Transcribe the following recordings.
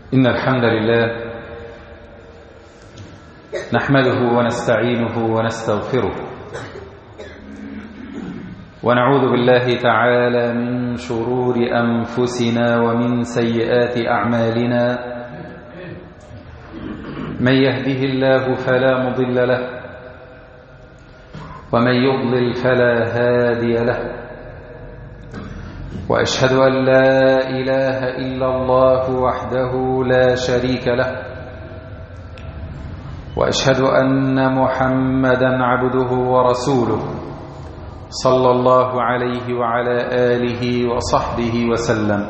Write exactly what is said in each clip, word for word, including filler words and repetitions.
إن الحمد لله نحمده ونستعينه ونستغفره ونعوذ بالله تعالى من شرور أنفسنا ومن سيئات أعمالنا. من يهده الله فلا مضل له ومن يضلل فلا هادي له، وأشهد أن لا إله إلا الله وحده لا شريك له، وأشهد أن محمدا عبده ورسوله صلى الله عليه وعلى آله وصحبه وسلم.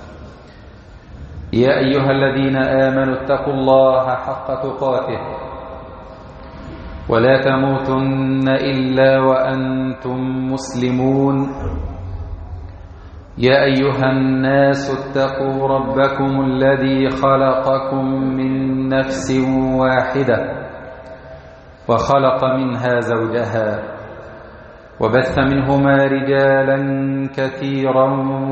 يا أيها الذين آمنوا اتقوا الله حق تقاته ولا تموتن إلا وأنتم مسلمون. يا أيها الناس اتقوا ربكم الذي خلقكم من نفس واحدة وخلق منها زوجها وبث منهما رجالا كثيرا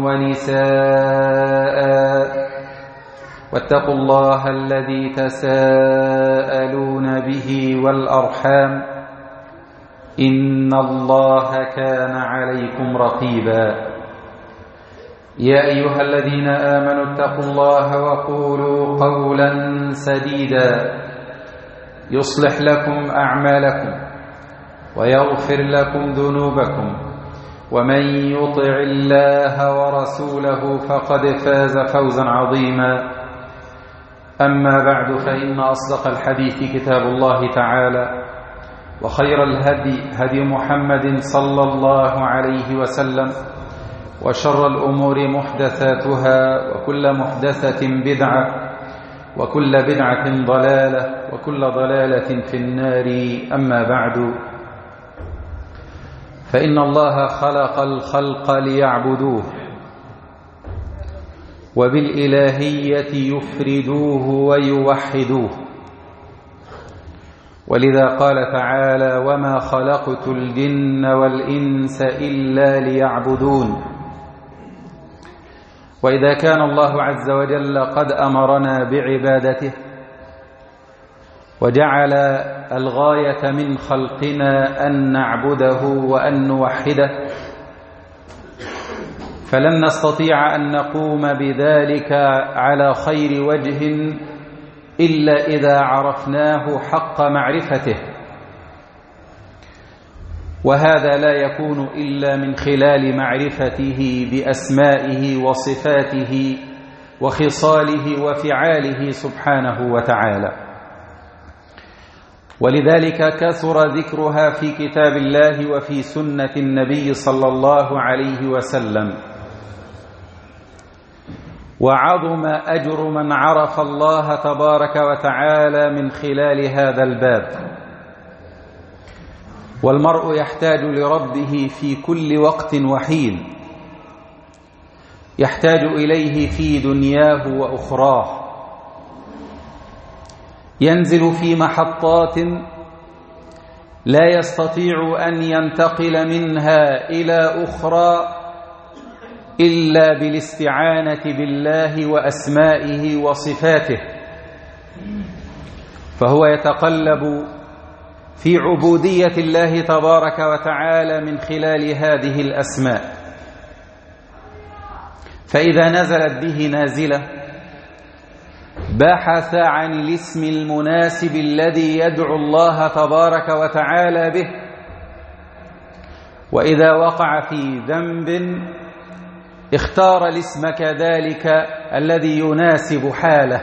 ونساء، واتقوا الله الذي تساءلون به والأرحام إن الله كان عليكم رقيبا. يا أيها الذين آمنوا اتقوا الله وقولوا قولا سديدا يصلح لكم أعمالكم ويغفر لكم ذنوبكم، ومن يطع الله ورسوله فقد فاز فوزا عظيما. أما بعد، فإن أصدق الحديث كتاب الله تعالى، وخير الهدي هدي محمد صلى الله عليه وسلم، وشر الأمور محدثاتها، وكل محدثة بدعة، وكل بدعة ضلالة، وكل ضلالة في النار. أما بعد، فإن الله خلق الخلق ليعبدوه وبالإلهية يفردوه ويوحدوه، ولذا قال تعالى: وما خلقت الجن والإنس إلا ليعبدون. وإذا كان الله عز وجل قد أمرنا بعبادته وجعل الغاية من خلقنا أن نعبده وأن نوحده، فلن نستطيع أن نقوم بذلك على خير وجه إلا إذا عرفناه حق معرفته، وهذا لا يكون إلا من خلال معرفته بأسمائه وصفاته وخصاله وفعاله سبحانه وتعالى. ولذلك كثر ذكرها في كتاب الله وفي سنة النبي صلى الله عليه وسلم، وعظم أجر من عرف الله تبارك وتعالى من خلال هذا الباب. والمرء يحتاج لربه في كل وقت وحين، يحتاج إليه في دنياه وأخراه، ينزل في محطات لا يستطيع أن ينتقل منها إلى أخرى إلا بالاستعانة بالله وأسمائه وصفاته، فهو يتقلب في عبودية الله تبارك وتعالى من خلال هذه الأسماء. فإذا نزلت به نازلة بحث عن الاسم المناسب الذي يدعو الله تبارك وتعالى به، وإذا وقع في ذنب اختار الاسم كذلك الذي يناسب حاله،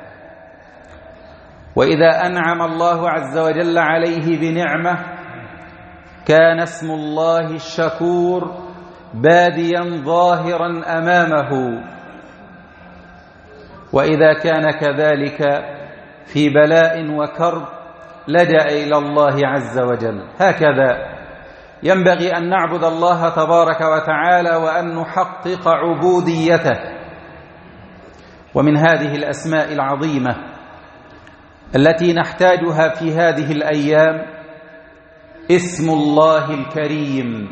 وإذا أنعم الله عز وجل عليه بنعمة كان اسم الله الشكور باديا ظاهرا أمامه، وإذا كان كذلك في بلاء وكرب لجأ إلى الله عز وجل. هكذا ينبغي أن نعبد الله تبارك وتعالى وأن نحقق عبوديته. ومن هذه الأسماء العظيمة التي نحتاجها في هذه الأيام اسم الله الكريم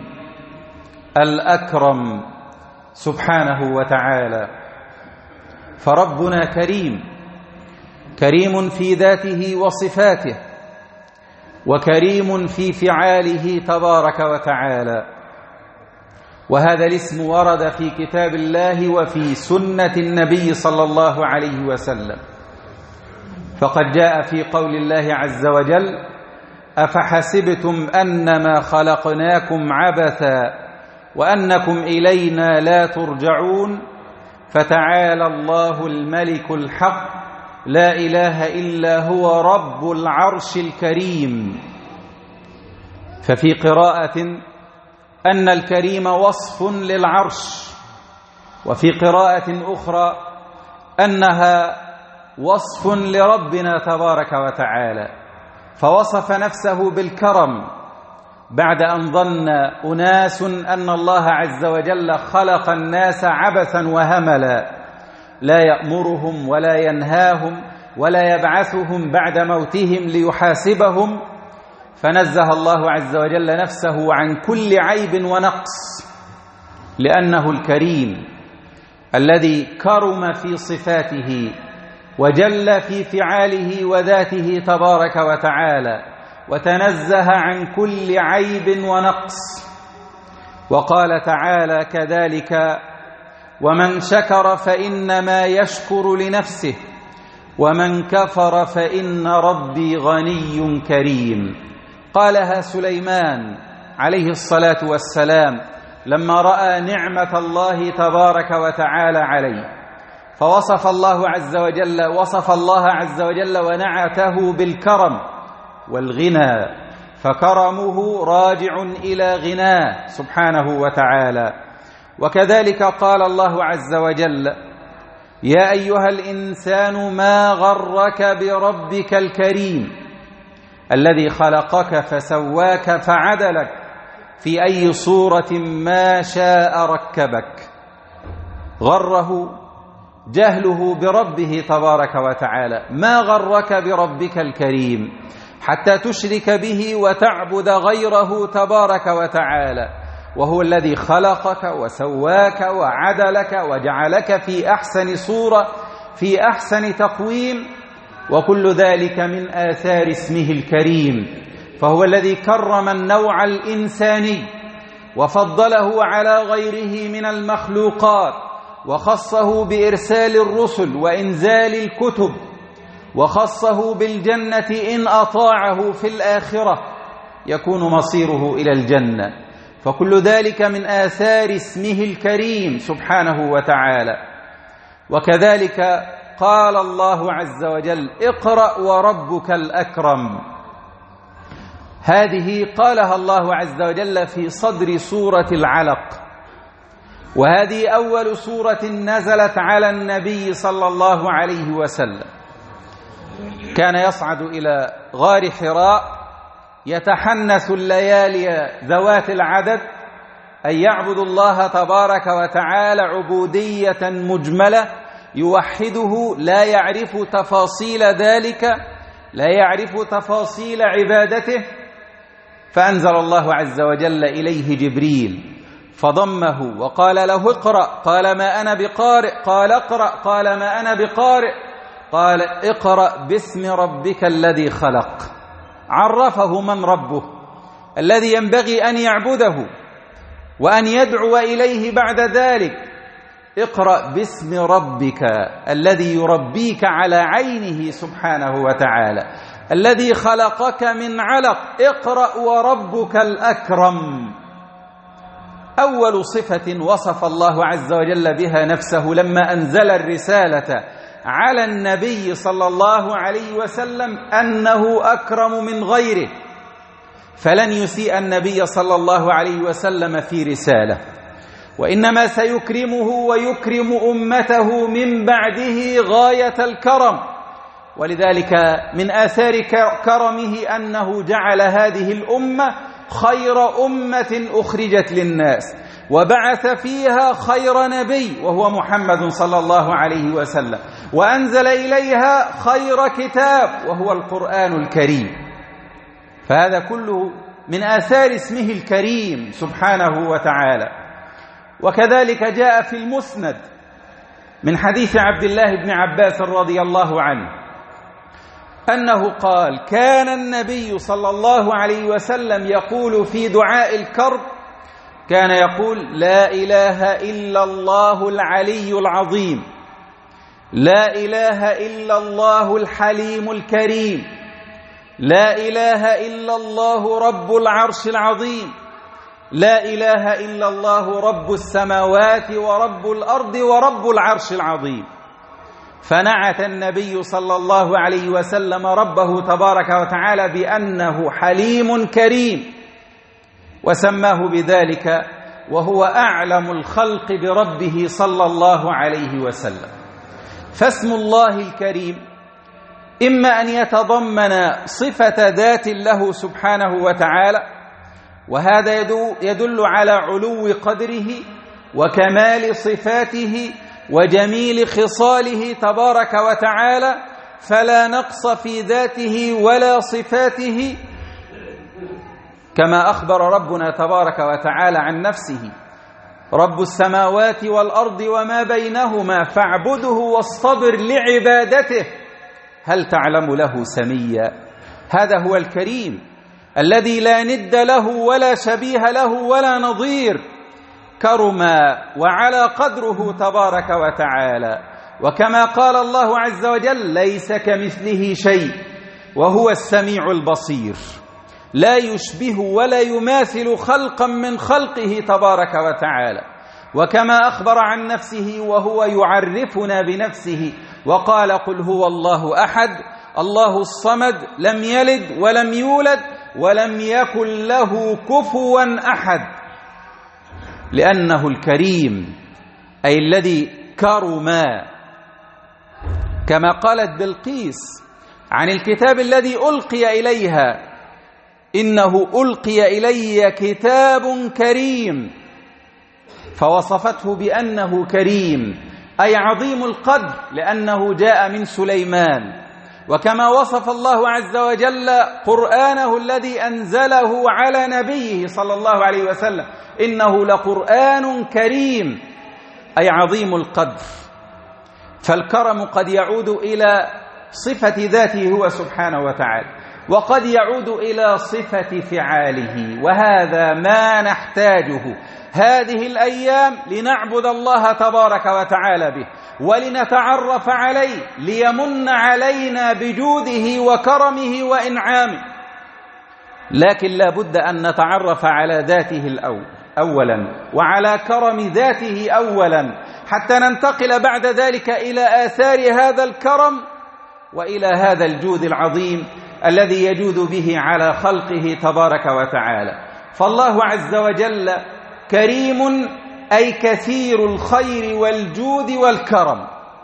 الأكرم سبحانه وتعالى. فربنا كريم كريم في ذاته وصفاته، وكريم في فعاله تبارك وتعالى. وهذا الاسم ورد في كتاب الله وفي سنة النبي صلى الله عليه وسلم، فقد جاء في قول الله عز وجل: أفحسبتم أنما خلقناكم عبثا وأنكم إلينا لا ترجعون فتعالى الله الملك الحق لا إله إلا هو رب العرش الكريم. ففي قراءة أن الكريم وصف للعرش، وفي قراءة أخرى أنها وصف لربنا تبارك وتعالى، فوصف نفسه بالكرم بعد أن ظن أناس أن الله عز وجل خلق الناس عبثا وهملا، لا يأمرهم ولا ينهاهم ولا يبعثهم بعد موتهم ليحاسبهم، فنزه الله عز وجل نفسه عن كل عيب ونقص، لأنه الكريم الذي كرم في صفاته وجل في فعاله وذاته تبارك وتعالى، وتنزه عن كل عيب ونقص. وقال تعالى كذلك: ومن شكر فإنما يشكر لنفسه ومن كفر فإن ربي غني كريم. قالها سليمان عليه الصلاة والسلام لما رأى نعمة الله تبارك وتعالى عليه، فوصف الله عز وجل وصف الله عز وجل ونعته بالكرم والغنى، فكرمه راجع إلى غناه سبحانه وتعالى. وكذلك قال الله عز وجل: يا أيها الإنسان ما غرك بربك الكريم الذي خلقك فسواك فعدلك في أي صورة ما شاء ركبك. غره جهله بربه تبارك وتعالى، ما غرك بربك الكريم حتى تشرك به وتعبد غيره تبارك وتعالى، وهو الذي خلقك وسواك وعدلك وجعلك في أحسن صورة في أحسن تقويم، وكل ذلك من آثار اسمه الكريم. فهو الذي كرم النوع الإنساني وفضله على غيره من المخلوقات، وخصه بإرسال الرسل وإنزال الكتب، وخصه بالجنة إن أطاعه في الآخرة يكون مصيره إلى الجنة. فكل ذلك من آثار اسمه الكريم سبحانه وتعالى. وكذلك قال الله عز وجل: اقرأ وربك الأكرم. هذه قالها الله عز وجل في صدر سورة العلق، وهذه أول سورة نزلت على النبي صلى الله عليه وسلم. كان يصعد إلى غار حراء يتحنث الليالي ذوات العدد أن يعبد الله تبارك وتعالى عبودية مجملة، يوحده، لا يعرف تفاصيل ذلك، لا يعرف تفاصيل عبادته. فأنزل الله عز وجل إليه جبريل فضمه وقال له: اقرأ. قال: ما أنا بقارئ. قال: اقرأ. قال: ما أنا بقارئ. قال: اقرأ باسم ربك الذي خلق. عرفه من ربه الذي ينبغي أن يعبده وأن يدعو إليه بعد ذلك. اقرأ باسم ربك الذي يربيك على عينه سبحانه وتعالى، الذي خلقك من علق. اقرأ وربك الأكرم. أول صفة وصف الله عز وجل بها نفسه لما أنزل الرسالة على النبي صلى الله عليه وسلم أنه أكرم من غيره، فلن يسيء النبي صلى الله عليه وسلم في رسالة، وإنما سيكرمه ويكرم أمته من بعده غاية الكرم. ولذلك من آثار كرمه أنه جعل هذه الأمة خير أمة أخرجت للناس، وبعث فيها خير نبي وهو محمد صلى الله عليه وسلم، وأنزل إليها خير كتاب وهو القرآن الكريم. فهذا كله من آثار اسمه الكريم سبحانه وتعالى. وكذلك جاء في المسند من حديث عبد الله بن عباس رضي الله عنه أنه قال: كان النبي صلى الله عليه وسلم يقول في دعاء الكرب، كان يقول: لا إله إلا الله العلي العظيم، لا إله إلا الله الحليم الكريم، لا إله إلا الله رب العرش العظيم، لا إله إلا الله رب السماوات ورب الأرض ورب العرش العظيم. فنعت النبي صلى الله عليه وسلم ربه تبارك وتعالى بأنه حليم كريم، وسماه بذلك، وهو أعلم الخلق بربه صلى الله عليه وسلم. فاسم الله الكريم إما أن يتضمن صفة ذات له سبحانه وتعالى، وهذا يدل على علو قدره وكمال صفاته وجميل خصاله تبارك وتعالى، فلا نقص في ذاته ولا صفاته، كما أخبر ربنا تبارك وتعالى عن نفسه: رب السماوات والأرض وما بينهما فاعبده واصطبر لعبادته هل تعلم له سميا. هذا هو الكريم الذي لا ند له ولا شبيه له ولا نظير، كرما وعلى قدره تبارك وتعالى. وكما قال الله عز وجل: ليس كمثله شيء وهو السميع البصير، لا يشبه ولا يماثل خلقا من خلقه تبارك وتعالى. وكما أخبر عن نفسه وهو يعرفنا بنفسه وقال: قل هو الله أحد الله الصمد لم يلد ولم يولد ولم يكن له كفوا أحد، لأنه الكريم أي الذي كرما. كما قالت بلقيس عن الكتاب الذي ألقي إليها: إنه ألقي إلي كتاب كريم، فوصفته بأنه كريم أي عظيم القدر لأنه جاء من سليمان. وكما وصف الله عز وجل قرآنه الذي أنزله على نبيه صلى الله عليه وسلم: إنه لقرآن كريم أي عظيم القدر. فالكرم قد يعود إلى صفة ذاته هو سبحانه وتعالى، وقد يعود إلى صفة فعاله، وهذا ما نحتاجه هذه الأيام لنعبد الله تبارك وتعالى به ولنتعرف عليه ليمن علينا بجوده وكرمه وإنعامه. لكن لا بد أن نتعرف على ذاته الأول أولا وعلى كرم ذاته أولا، حتى ننتقل بعد ذلك إلى آثار هذا الكرم وإلى هذا الجود العظيم الذي يجود به على خلقه تبارك وتعالى. فالله عز وجل كريم أي كثير الخير والجود والكرم،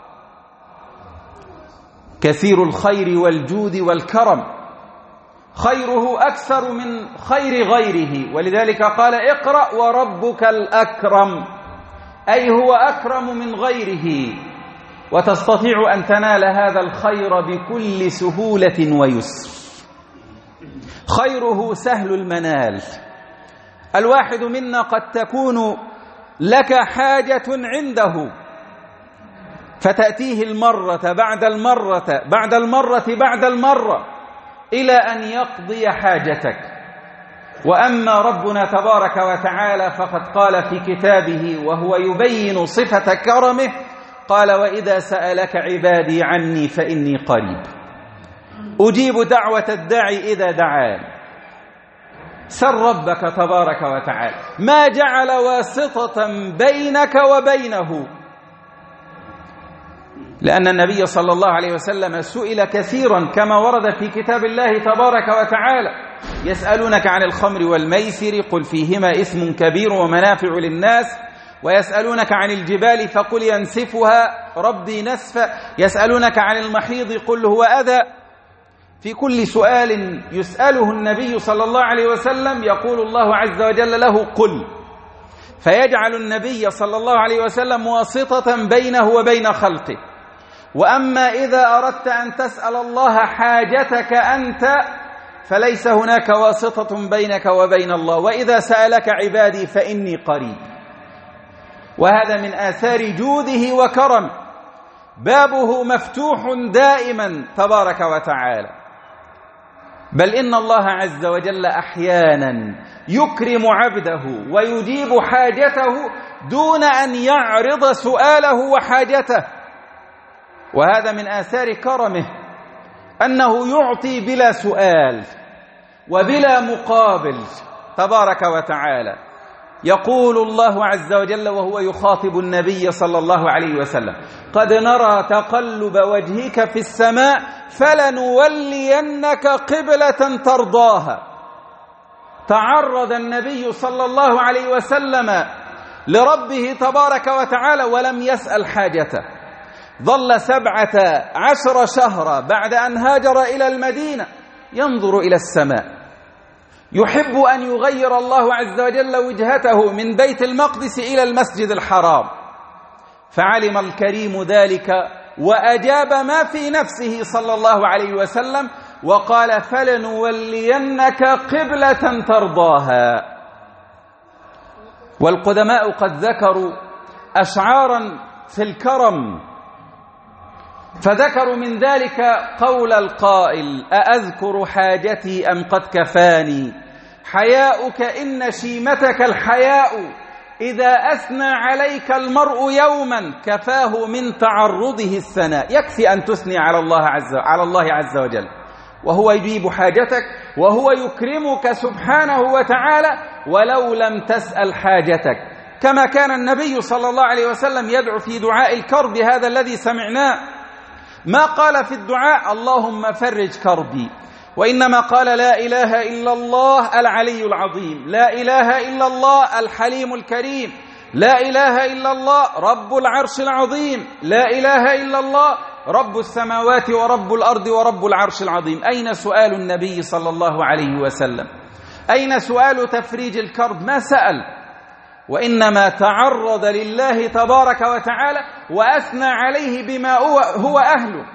كثير الخير والجود والكرم، خيره أكثر من خير غيره، ولذلك قال: اقرأ وربك الأكرم، أي هو أكرم من غيره، وتستطيع أن تنال هذا الخير بكل سهولة ويسر. خيره سهل المنال. الواحد منا قد تكون لك حاجة عنده فتأتيه المرة بعد المرة بعد المرة بعد المرة إلى أن يقضي حاجتك. وأما ربنا تبارك وتعالى فقد قال في كتابه وهو يبين صفة كرمه، قال: وإذا سألك عبادي عني فإني قريب أجيب دعوة الداعي إذا دعان. سر ربك تبارك وتعالى، ما جعل واسطة بينك وبينه، لأن النبي صلى الله عليه وسلم سئل كثيرا كما ورد في كتاب الله تبارك وتعالى: يسألونك عن الخمر والميسر قل فيهما إثم كبير ومنافع للناس، ويسألونك عن الجبال فقل ينسفها ربي نسفا، يسألونك عن المحيض قل هو أذى. في كل سؤال يسأله النبي صلى الله عليه وسلم يقول الله عز وجل له: قل، فيجعل النبي صلى الله عليه وسلم واسطة بينه وبين خلقه. وأما إذا أردت أن تسأل الله حاجتك أنت فليس هناك واسطة بينك وبين الله، وإذا سألك عبادي فإني قريب. وهذا من آثار جوده وكرمه. بابه مفتوح دائما تبارك وتعالى. بل إن الله عز وجل أحيانا يكرم عبده ويجيب حاجته دون أن يعرض سؤاله وحاجته، وهذا من آثار كرمه أنه يعطي بلا سؤال وبلا مقابل تبارك وتعالى. يقول الله عز وجل وهو يخاطب النبي صلى الله عليه وسلم: قد نرى تقلب وجهك في السماء فلنولينك قبلة ترضاها. تعرض النبي صلى الله عليه وسلم لربه تبارك وتعالى ولم يسأل حاجته. ظل سبعة عشر شهرا بعد أن هاجر إلى المدينة ينظر إلى السماء، يحب أن يغير الله عز وجل وجهته من بيت المقدس إلى المسجد الحرام، فعلم الكريم ذلك وأجاب ما في نفسه صلى الله عليه وسلم وقال: فلنولينك قبلة ترضاها. والقدماء قد ذكروا أشعارا في الكرم، فذكروا من ذلك قول القائل: أأذكر حاجتي أم قد كفاني حياؤك إن شيمتك الحياء، إذا أثنى عليك المرء يوما كفاه من تعرضه الثناء. يكفي أن تثني على الله عز على الله عز وجل وهو يجيب حاجتك وهو يكرمك سبحانه وتعالى ولو لم تسأل حاجتك، كما كان النبي صلى الله عليه وسلم يدعو في دعاء الكرب هذا الذي سمعناه. ما قال في الدعاء: اللهم فرج كربي، وإنما قال: لا إله إلا الله العلي العظيم، لا إله إلا الله الحليم الكريم، لا إله إلا الله رب العرش العظيم، لا إله إلا الله رب السماوات ورب الأرض ورب العرش العظيم. أين سؤال النبي صلى الله عليه وسلم؟ أين سؤال تفريج الكرب؟ ما سأل، وإنما تعرض لله تبارك وتعالى وأثنى عليه بما هو, هو أهله،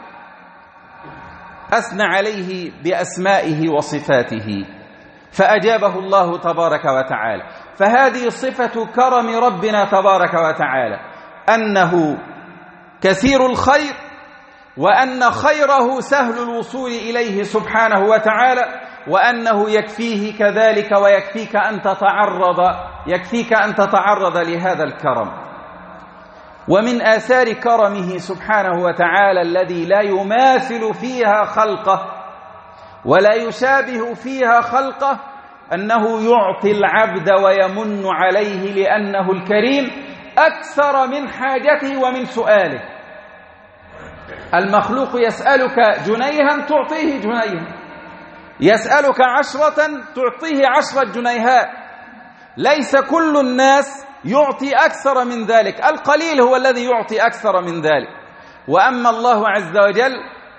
أثنى عليه بأسمائه وصفاته فأجابه الله تبارك وتعالى. فهذه صفة كرم ربنا تبارك وتعالى، أنه كثير الخير وأن خيره سهل الوصول إليه سبحانه وتعالى، وأنه يكفيه كذلك ويكفيك أن تتعرض يكفيك أن تتعرض لهذا الكرم. ومن آثار كرمه سبحانه وتعالى الذي لا يماثل فيها خلقه ولا يشابه فيها خلقه أنه يعطي العبد ويمن عليه لأنه الكريم أكثر من حاجته ومن سؤاله. المخلوق يسألك جنيها تعطيه جنيها، يسألك عشرة تعطيه عشرة جنيهات. ليس كل الناس يعطي أكثر من ذلك، القليل هو الذي يعطي أكثر من ذلك. وأما الله عز وجل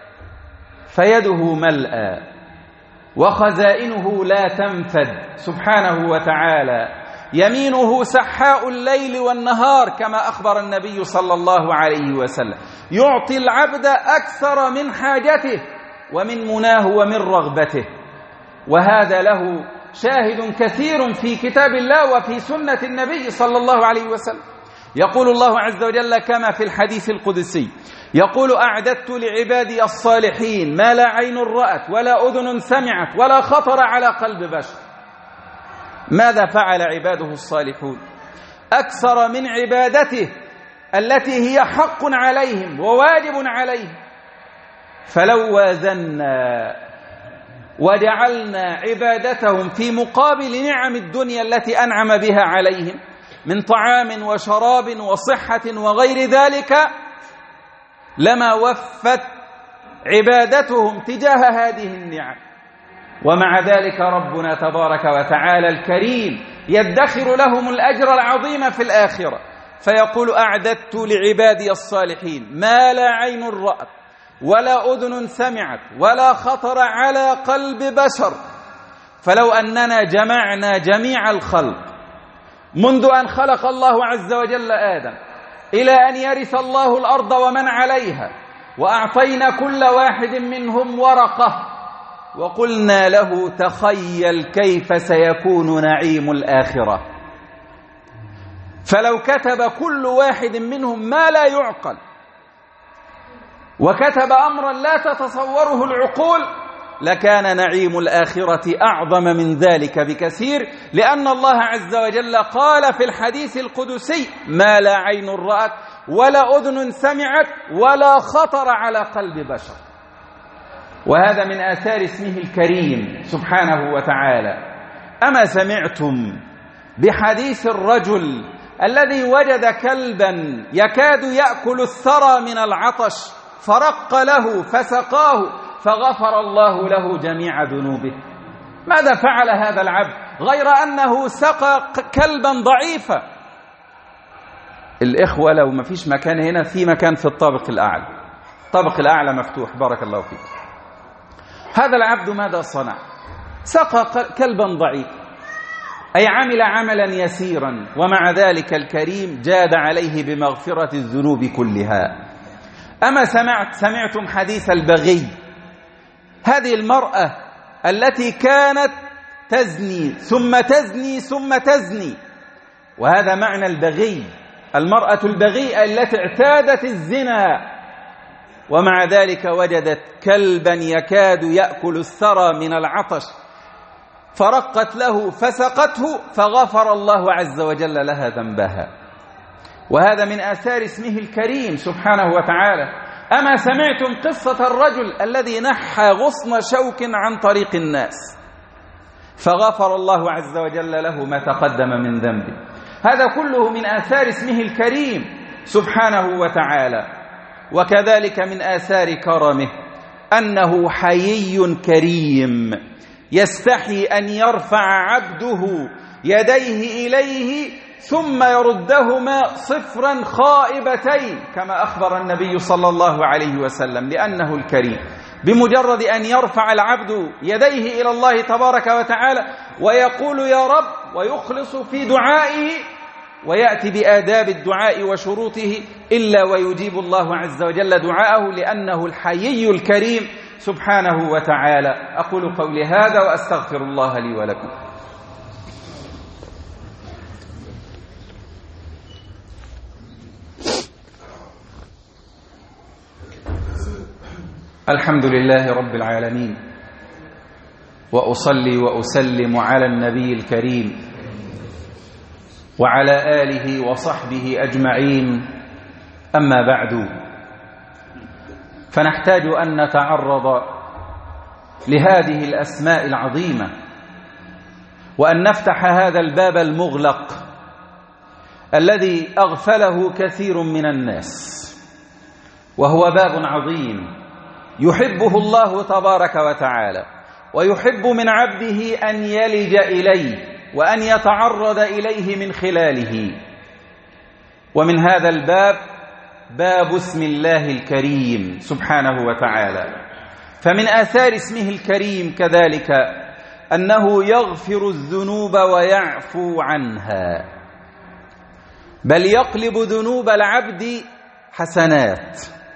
فيده ملأى وخزائنه لا تنفد سبحانه وتعالى، يمينه سحاء الليل والنهار كما أخبر النبي صلى الله عليه وسلم. يعطي العبد أكثر من حاجته ومن مناه ومن رغبته، وهذا له شاهد كثير في كتاب الله وفي سنة النبي صلى الله عليه وسلم. يقول الله عز وجل كما في الحديث القدسي، يقول: أعددت لعبادي الصالحين ما لا عين رأت ولا أذن سمعت ولا خطر على قلب بشر. ماذا فعل عباده الصالحون؟ أكثر من عبادته التي هي حق عليهم وواجب عليهم. فلو وازنا وجعلنا عبادتهم في مقابل نعم الدنيا التي أنعم بها عليهم من طعام وشراب وصحة وغير ذلك، لما وفت عبادتهم تجاه هذه النعم. ومع ذلك ربنا تبارك وتعالى الكريم يدخر لهم الأجر العظيم في الآخرة، فيقول: أعددت لعبادي الصالحين ما لا عين رأت ولا أذن سمعت ولا خطر على قلب بشر. فلو أننا جمعنا جميع الخلق منذ أن خلق الله عز وجل آدم إلى أن يرث الله الأرض ومن عليها، وأعطينا كل واحد منهم ورقة وقلنا له: تخيل كيف سيكون نعيم الآخرة. فلو كتب كل واحد منهم ما لا يعقل وكتب أمرا لا تتصوره العقول لكان نعيم الآخرة أعظم من ذلك بكثير، لأن الله عز وجل قال في الحديث القدسي: ما لا عين رأت ولا أذن سمعت ولا خطر على قلب بشر. وهذا من آثار اسمه الكريم سبحانه وتعالى. أما سمعتم بحديث الرجل الذي وجد كلبا يكاد يأكل الثرى من العطش فرق له فسقاه فغفر الله له جميع ذنوبه؟ ماذا فعل هذا العبد غير أنه سقى كلبا ضعيفا؟ الإخوة لو ما فيش مكان هنا، في مكان في الطابق الأعلى، الطابق الأعلى مفتوح، بارك الله فيك. هذا العبد ماذا صنع؟ سقى كلبا ضعيفا، أي عمل عملا يسيرا، ومع ذلك الكريم جاد عليه بمغفرة الذنوب كلها. أما سمعت سمعتم حديث البغي؟ هذه المرأة التي كانت تزني ثم تزني ثم تزني، وهذا معنى البغي، المرأة البغيئة التي اعتادت الزنا، ومع ذلك وجدت كلبا يكاد يأكل الثرى من العطش فرقت له فسقته فغفر الله عز وجل لها ذنبها. وهذا من آثار اسمه الكريم سبحانه وتعالى. أما سمعتم قصة الرجل الذي نحى غصن شوك عن طريق الناس فغفر الله عز وجل له ما تقدم من ذنبه؟ هذا كله من آثار اسمه الكريم سبحانه وتعالى. وكذلك من آثار كرمه أنه حيي كريم، يستحي أن يرفع عبده يديه إليه ثم يردهما صفرا خائبتين، كما أخبر النبي صلى الله عليه وسلم، لأنه الكريم. بمجرد أن يرفع العبد يديه إلى الله تبارك وتعالى ويقول يا رب ويخلص في دعائه ويأتي بآداب الدعاء وشروطه، إلا ويجيب الله عز وجل دعاءه، لأنه الحيي الكريم سبحانه وتعالى. أقول قولي هذا وأستغفر الله لي ولكم. الحمد لله رب العالمين، وأصلي وأسلم على النبي الكريم وعلى آله وصحبه أجمعين. أما بعد، فنحتاج أن نتعرض لهذه الأسماء العظيمة، وأن نفتح هذا الباب المغلق الذي أغفله كثير من الناس، وهو باب عظيم يحبه الله تبارك وتعالى، ويحب من عبده أن يلج إليه وأن يتعرض إليه من خلاله. ومن هذا الباب باب اسم الله الكريم سبحانه وتعالى. فمن آثار اسمه الكريم كذلك أنه يغفر الذنوب ويعفو عنها، بل يقلب ذنوب العبد حسنات،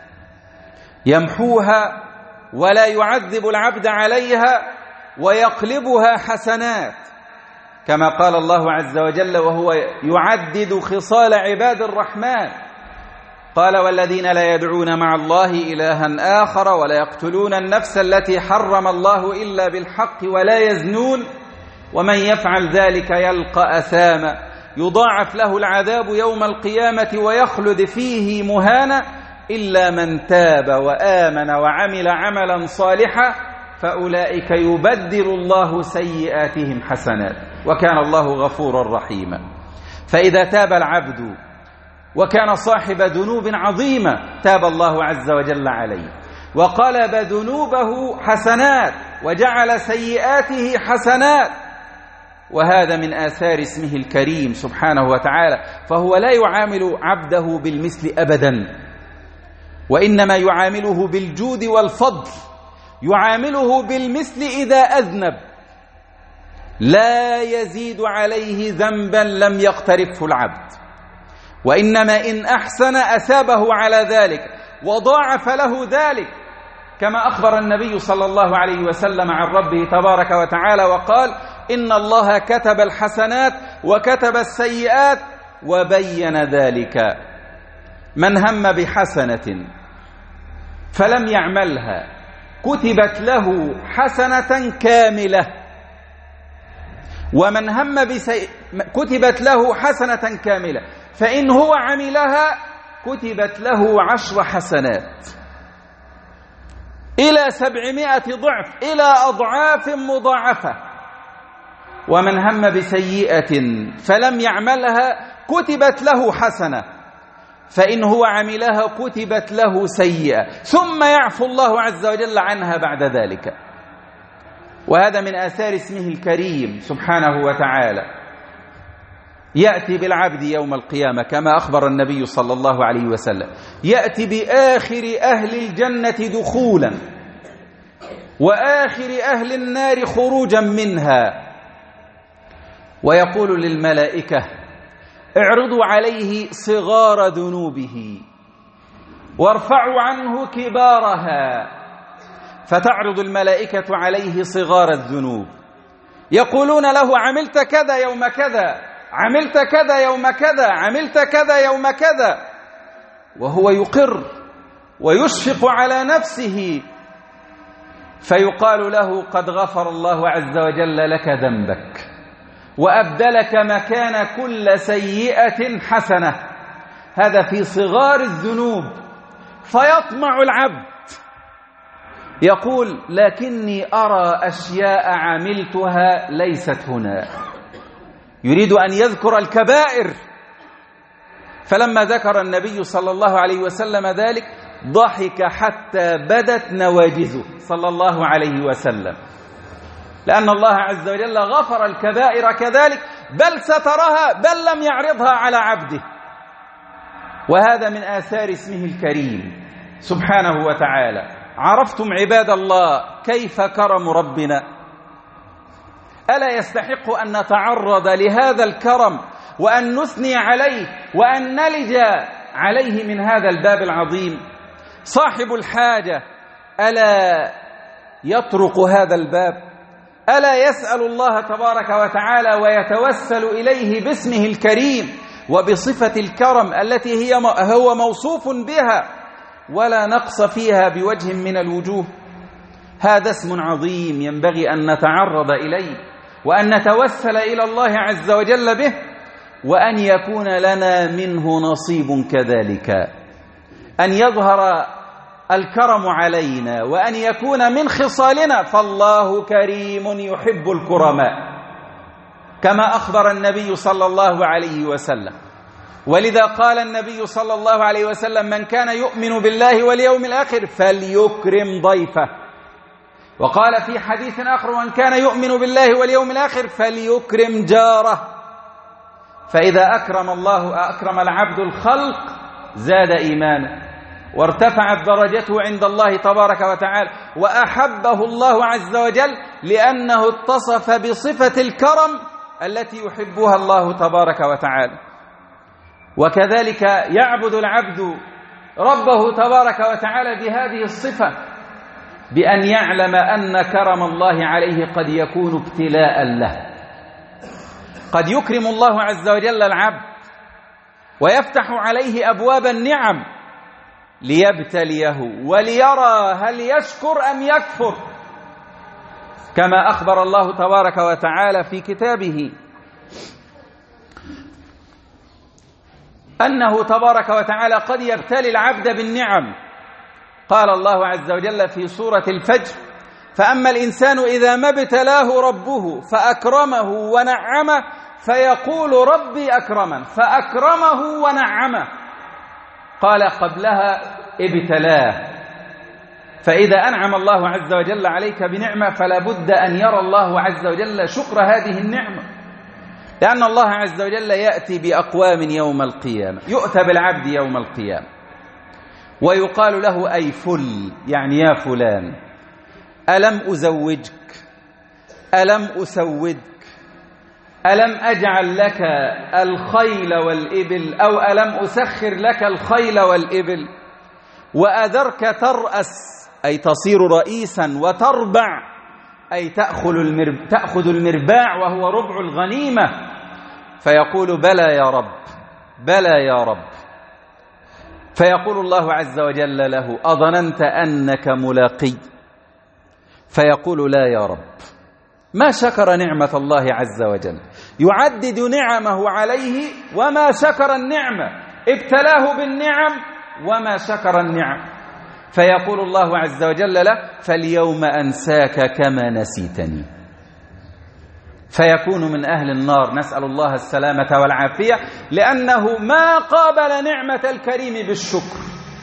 يمحوها ولا يعذب العبد عليها ويقلبها حسنات، كما قال الله عز وجل وهو يعدد خصال عباد الرحمن، قال والذين لا يدعون مع الله إلها آخر ولا يقتلون النفس التي حرم الله إلا بالحق ولا يزنون ومن يفعل ذلك يلقى أثاما يضاعف له العذاب يوم القيامة ويخلد فيه مهانا إلا من تاب وآمن وعمل عملا صالحا فأولئك يبدل الله سيئاتهم حسنات وكان الله غفورا رحيما. فإذا تاب العبد وكان صاحب ذنوب عظيمة تاب الله عز وجل عليه وقلب ذنوبه حسنات وجعل سيئاته حسنات، وهذا من آثار اسمه الكريم سبحانه وتعالى. فهو لا يعامل عبده بالمثل أبدا، وإنما يعامله بالجود والفضل، يعامله بالمثل إذا أذنب، لا يزيد عليه ذنبا لم يقترفه العبد، وإنما إن أحسن أثابه على ذلك وضاعف له ذلك، كما أخبر النبي صلى الله عليه وسلم عن ربه تبارك وتعالى وقال إن الله كتب الحسنات وكتب السيئات وبين ذلك. من هم بحسنة فلم يعملها كتبت له حسنة كاملة، ومن هم بسيء كتبت له حسنة كاملة، فإن هو عملها كتبت له عشر حسنات إلى سبعمائة ضعف، إلى أضعاف مضاعفة. ومن هم بسيئة فلم يعملها كتبت له حسنة، فإن هو عملها كتبت له سيئة، ثم يعفو الله عز وجل عنها بعد ذلك. وهذا من آثار اسمه الكريم سبحانه وتعالى. يأتي بالعبد يوم القيامة كما أخبر النبي صلى الله عليه وسلم، يأتي بآخر أهل الجنة دخولا وآخر أهل النار خروجا منها، ويقول للملائكة: اعرضوا عليه صغار ذنوبه وارفعوا عنه كبارها. فتعرض الملائكة عليه صغار الذنوب، يقولون له: عملت كذا يوم كذا، عملت كذا يوم كذا، عملت كذا يوم كذا، وهو يقر ويشفق على نفسه، فيقال له: قد غفر الله عز وجل لك ذنبك وأبدلك مكان كل سيئة حسنة. هذا في صغار الذنوب. فيطمع العبد يقول: لكني أرى أشياء عملتها ليست هنا. يريد أن يذكر الكبائر، فلما ذكر النبي صلى الله عليه وسلم ذلك ضحك حتى بدت نواجذه صلى الله عليه وسلم، لأن الله عز وجل غفر الكبائر كذلك، بل سترها، بل لم يعرضها على عبده. وهذا من آثار اسمه الكريم سبحانه وتعالى. عرفتم عباد الله كيف كرم ربنا؟ ألا يستحق أن نتعرض لهذا الكرم وأن نثني عليه وأن نلج عليه من هذا الباب العظيم؟ صاحب الحاجة ألا يطرق هذا الباب؟ ألا يسأل الله تبارك وتعالى ويتوسل إليه باسمه الكريم وبصفة الكرم التي هي هو موصوف بها ولا نقص فيها بوجه من الوجوه؟ هذا اسم عظيم ينبغي أن نتعرض إليه وأن نتوسل إلى الله عز وجل به، وأن يكون لنا منه نصيب كذلك، أن يظهر الكرم علينا وأن يكون من خصالنا، فالله كريم يحب الكرماء كما أخبر النبي صلى الله عليه وسلم. ولذا قال النبي صلى الله عليه وسلم: من كان يؤمن بالله واليوم الآخر فليكرم ضيفه. وقال في حديث آخر: من كان يؤمن بالله واليوم الآخر فليكرم جاره. فإذا أكرم الله أكرم العبد الخلق زاد إيمانه وارتفعت درجته عند الله تبارك وتعالى، وأحبه الله عز وجل لأنه اتصف بصفة الكرم التي يحبها الله تبارك وتعالى. وكذلك يعبد العبد ربه تبارك وتعالى بهذه الصفة، بأن يعلم أن كرم الله عليه قد يكون ابتلاء له. قد يكرم الله عز وجل العبد ويفتح عليه أبواب النعم ليبتليه وليرى هل يشكر أم يكفر، كما أخبر الله تبارك وتعالى في كتابه أنه تبارك وتعالى قد يبتلي العبد بالنعم. قال الله عز وجل في سورة الفجر: فأما الإنسان إذا ما ابتلاه ربه فأكرمه ونعمه فيقول ربي أكرمن، فأكرمه ونعمه. قال قبلها ابتلاه. فإذا أنعم الله عز وجل عليك بنعمة فلا بد أن يرى الله عز وجل شكر هذه النعمة، لأن الله عز وجل يأتي بأقوام يوم القيامة، يؤتى بالعبد يوم القيامة ويقال له: أي فل، يعني يا فلان، ألم أزوجك؟ ألم أسودك؟ ألم أجعل لك الخيل والإبل؟ أو ألم أسخر لك الخيل والإبل؟ وأذرك ترأس، أي تصير رئيسا، وتربع، أي تأخذ المرباع وهو ربع الغنيمة. فيقول: بلى يا رب، بلى يا رب. فيقول الله عز وجل له: أظننت أنك ملاقي؟ فيقول: لا يا رب. ما شكر نعمة الله عز وجل، يعدد نعمه عليه وما شكر النعمة، ابتلاه بالنعم وما شكر النعم. فيقول الله عز وجل له: فاليوم أنساك كما نسيتني. فيكون من أهل النار، نسأل الله السلامة والعافية، لأنه ما قابل نعمة الكريم بالشكر.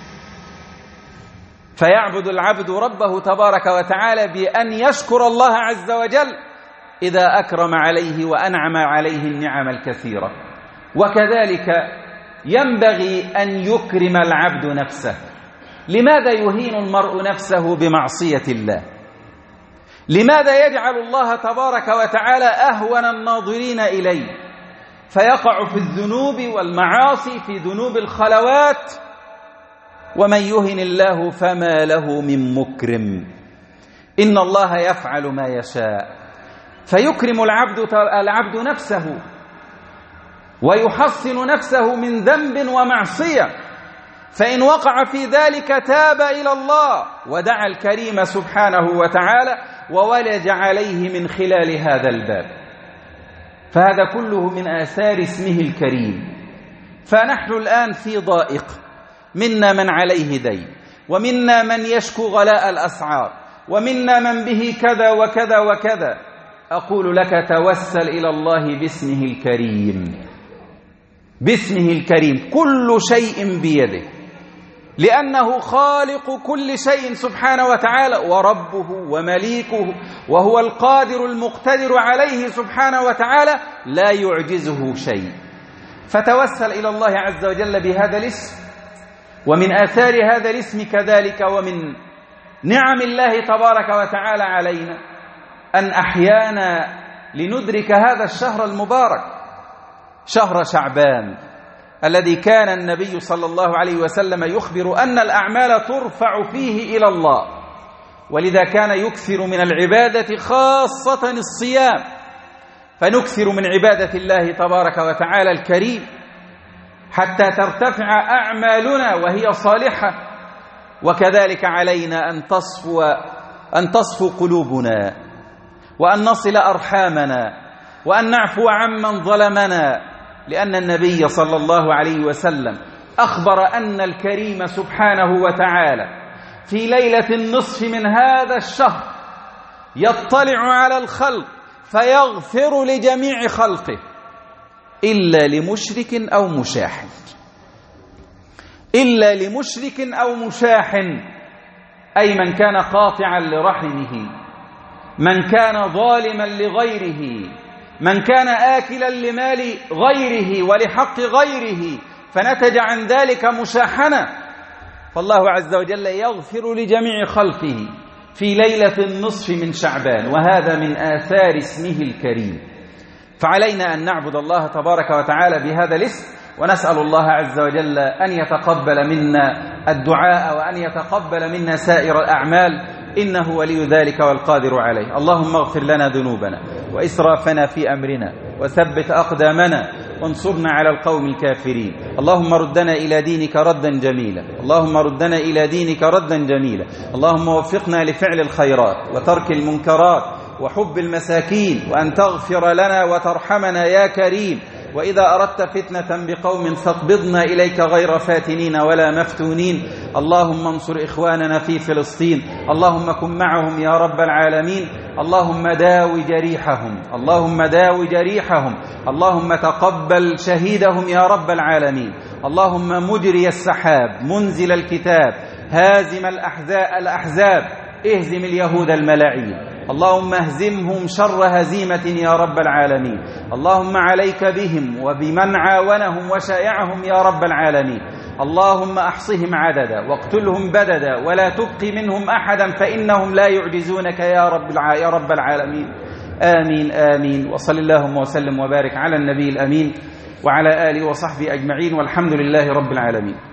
فيعبد العبد ربه تبارك وتعالى بأن يشكر الله عز وجل إذا أكرم عليه وأنعم عليه النعم الكثيرة. وكذلك ينبغي أن يكرم العبد نفسه. لماذا يهين المرء نفسه بمعصية الله؟ لماذا يجعل الله تبارك وتعالى أهون الناظرين إليه فيقع في الذنوب والمعاصي، في ذنوب الخلوات؟ ومن يهن الله فما له من مكرم. إن الله يفعل ما يشاء. فيكرم العبد العبد نفسه ويحصن نفسه من ذنب ومعصية، فإن وقع في ذلك تاب إلى الله ودعا الكريم سبحانه وتعالى وولج عليه من خلال هذا الباب. فهذا كله من آثار اسمه الكريم. فنحن الآن في ضائق، منا من عليه دين، ومنا من يشكو غلاء الأسعار، ومنا من به كذا وكذا وكذا. أقول لك: توسل إلى الله باسمه الكريم، باسمه الكريم. كل شيء بيده، لأنه خالق كل شيء سبحانه وتعالى وربه ومليكه، وهو القادر المقتدر عليه سبحانه وتعالى، لا يعجزه شيء. فتوسل إلى الله عز وجل بهذا الاسم. ومن آثار هذا الاسم كذلك ومن نعم الله تبارك وتعالى علينا أن أحيانا لندرك هذا الشهر المبارك، شهر شعبان، الذي كان النبي صلى الله عليه وسلم يخبر أن الأعمال ترفع فيه إلى الله، ولذا كان يكثر من العبادة خاصة الصيام. فنكثر من عبادة الله تبارك وتعالى الكريم حتى ترتفع أعمالنا وهي صالحة. وكذلك علينا أن تصفو أن تصفو قلوبنا، وأن نصل أرحامنا، وأن نعفو عمن ظلمنا، لأن النبي صلى الله عليه وسلم أخبر أن الكريم سبحانه وتعالى في ليلة النصف من هذا الشهر يطلع على الخلق فيغفر لجميع خلقه إلا لمشرك أو مشاح، إلا لمشرك أو مشاح، أي من كان قاطعا لرحمه، من كان ظالما لغيره، من كان آكلا لمال غيره ولحق غيره فنتج عن ذلك مشاحنة. فالله عز وجل يغفر لجميع خلقه في ليلة النصف من شعبان، وهذا من آثار اسمه الكريم. فعلينا أن نعبد الله تبارك وتعالى بهذا الاسم، ونسأل الله عز وجل أن يتقبل منا الدعاء وأن يتقبل منا سائر الأعمال، إنه ولي ذلك والقادر عليه. اللهم اغفر لنا ذنوبنا وإسرافنا في أمرنا وثبت أقدامنا وانصرنا على القوم الكافرين. اللهم ردنا إلى دينك ردا جميلا، اللهم ردنا إلى دينك ردا جميلا. اللهم وفقنا لفعل الخيرات وترك المنكرات وحب المساكين، وأن تغفر لنا وترحمنا يا كريم. وإذا أردت فتنة بقوم فاقبضنا إليك غير فاتنين ولا مفتونين. اللهم انصر إخواننا في فلسطين، اللهم كن معهم يا رب العالمين. اللهم داوي جريحهم، اللهم داوي جريحهم، اللهم تقبل شهيدهم يا رب العالمين. اللهم مجري السحاب، منزل الكتاب، هازم الأحزاب، اهزم اليهود الملاعين. اللهم اهزمهم شر هزيمة يا رب العالمين. اللهم عليك بهم وبمن عاونهم وشايعهم يا رب العالمين. اللهم احصهم عددا واقتلهم بددا ولا تبقي منهم أحدا فإنهم لا يعجزونك يا رب يا رب العالمين. آمين آمين. وصل اللهم وسلم وبارك على النبي الأمين وعلى آله وصحبه أجمعين، والحمد لله رب العالمين.